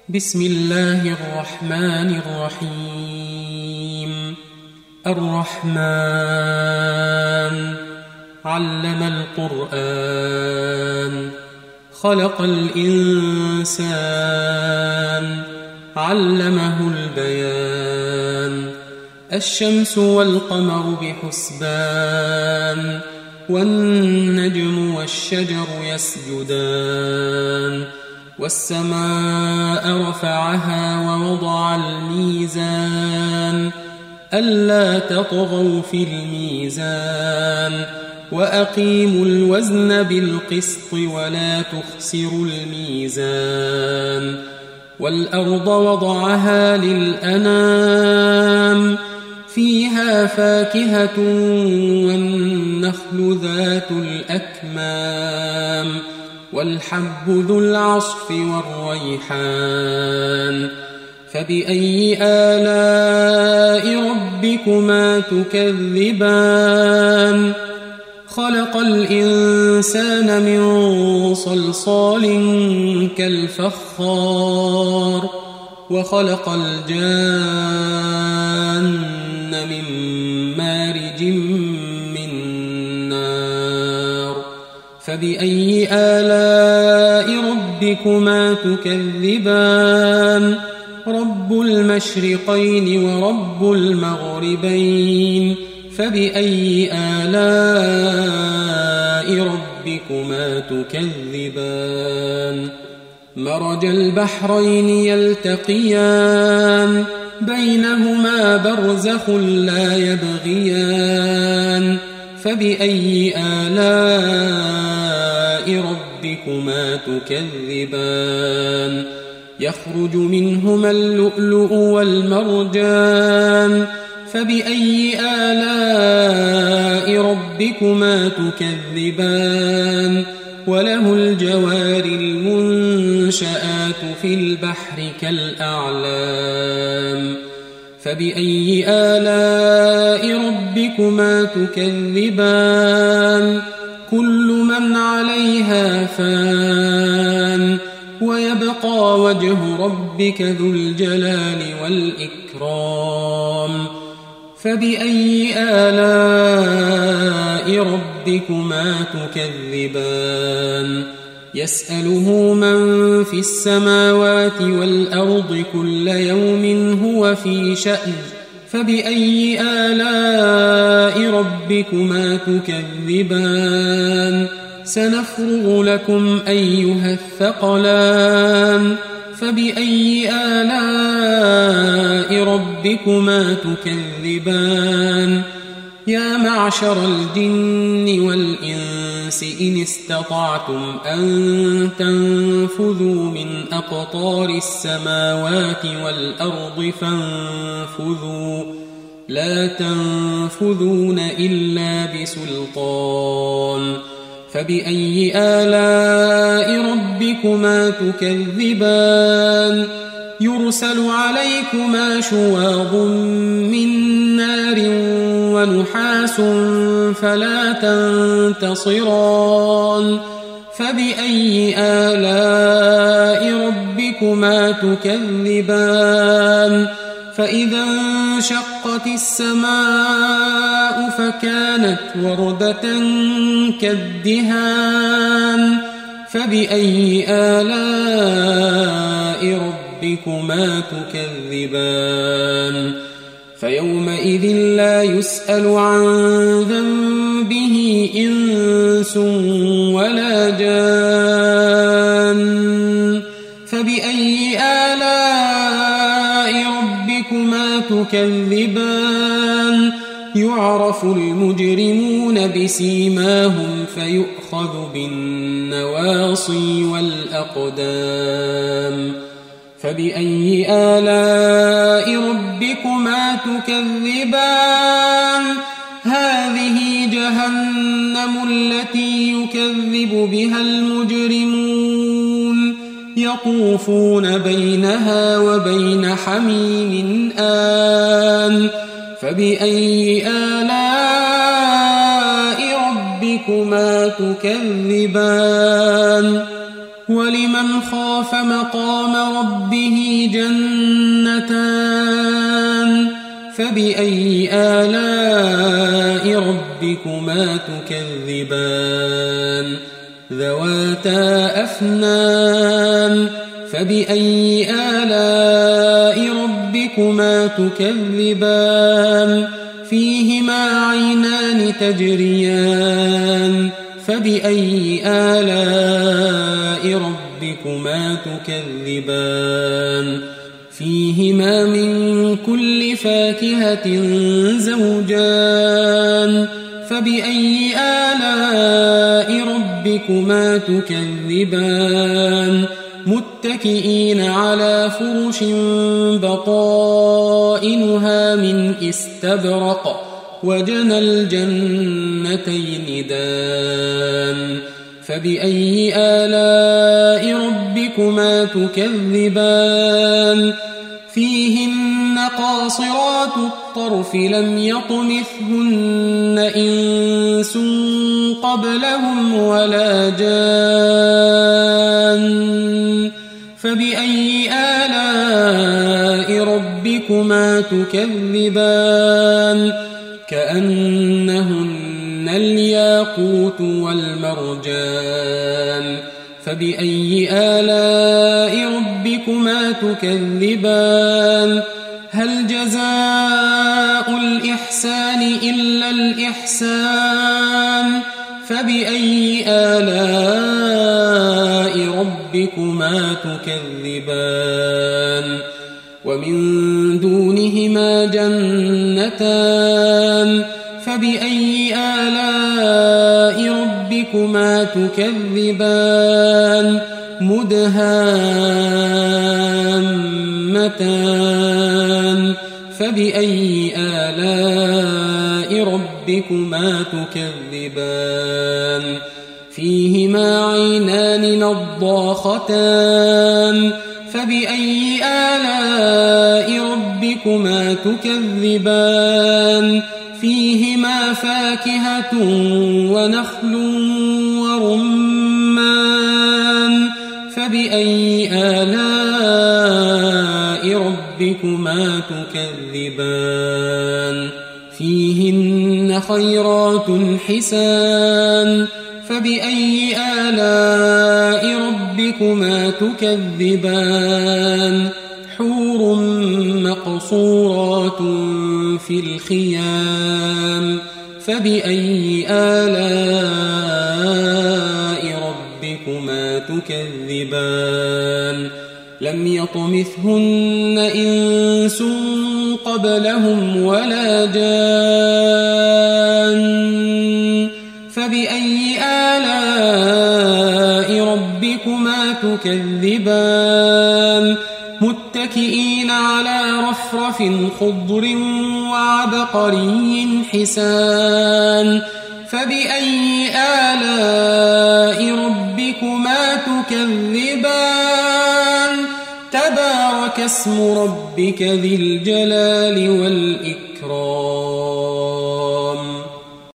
بسم الله الرحمن الرحيم. الرحمن علم القرآن، خلق الإنسان، علمه البيان. الشمس والقمر بحسبان، والنجم والشجر يسجدان. والسماء رفعها ووضع الميزان، ألا تطغوا في الميزان، وأقيموا الوزن بالقسط ولا تخسروا الميزان. والأرض وضعها للأنام، فيها فاكهة والنخل ذات الأكمام، والحب ذو العصف والريحان. فبأي آلاء ربكما تكذبان؟ خلق الإنسان من صلصال كالفخار، وخلق الجان من مارج من نار. فبأي آلاء ربكما تكذبان؟ رب المشرقين ورب المغربين، فبأي آلاء ربكما تكذبان؟ مرج البحرين يلتقيان، بينهما برزخ لا يبغيان. فبأي آلاء ربكما تكذبان؟ يخرج منهما اللؤلؤ والمرجان. فبأي آلاء ربكما تكذبان؟ وله الجوار المنشآت في البحر كالأعلام. فبأي آلاء ربكما تكذبان؟ كل من عليها فان، ويبقى وجه ربك ذو الجلال والإكرام. فبأي آلاء ربكما تكذبان؟ يسأله من في السماوات والأرض كل يوم هو في شأن. فبأي آلاء ربكما تكذبان؟ سنفرغ لكم أيها الثقلان. فبأي آلاء ربكما تكذبان؟ يا معشر الجن والإنس إن استطعتم أن تنفذوا من أقطار السماوات والأرض فانفذوا، لا تنفذون إلا بسلطان. فبأي آلاء ربكما تكذبان؟ يرسل عليكما شواظ من نار ونحاس فلا تنتصران. فبأي آلاء ربكما تكذبان؟ فإذا انشقت السماء فكانت وردة كالدهان. فبأي آلاء ربكما تكذبان؟ فيومئذ لا يسأل عن ذنبه إنس ولا جان. فبأي آلاء ربكما تكذبان؟ يعرف المجرمون بسيماهم فيؤخذ بالنواصي والأقدام. فبأي آلاء ربكما تكذبان؟ هذه جهنم التي يكذب بها المجرمون، يطوفون بينها وبين حميم آن. فبأي آلاء ربكما تكذبان؟ ولمن خاف مقام ربه جنتان فبأي آلاء ربكما تكذبان ذواتا أفنان فبأي آلاء ربكما تكذبان فيهما عينان تجريان فبأي آلاء ربكما تكذبان فيهما من كل فاكهة زوجان فبأي آلاء ربكما تكذبان متكئين على فرش بطائنها من استبرق وجنى الجنتين دان فبأي آلاء ربكما تكذبان فيهن قاصرات الطرف لم يطمثهن إنس قبلهم ولا جان فبأي آلاء ربكما تكذبان كأنهن الياقوت والمرجان فبأي آلاء ربكما تكذبان هل جزاء الإحسان إلا الإحسان فبأي آلاء ربكما تكذبان ومن دونهما جنتان فبأي آلاء ربكما تكذبان مدهامتان فبأي آلاء ربكما تكذبان فيهما عينان نضاختان فبأي آلاء ربكما تكذبان فيهما فاكهة ونخل ورمان فبأي آلاء ربكما تكذبان فيهن خيرات حسان فبأي آلاء ربكما تكذبان حور مقصورات في الخيام فبأي آلاء ربكما تكذبان لم يطمثهن إنس قبلهم ولا جان فبأي آلاء ربكما تكذبان متكئين على رفرف خضر وعبقري حسان فبأي آلاء ربكما تكذبان تبارك اسم ربك ذي الجلال والإكرام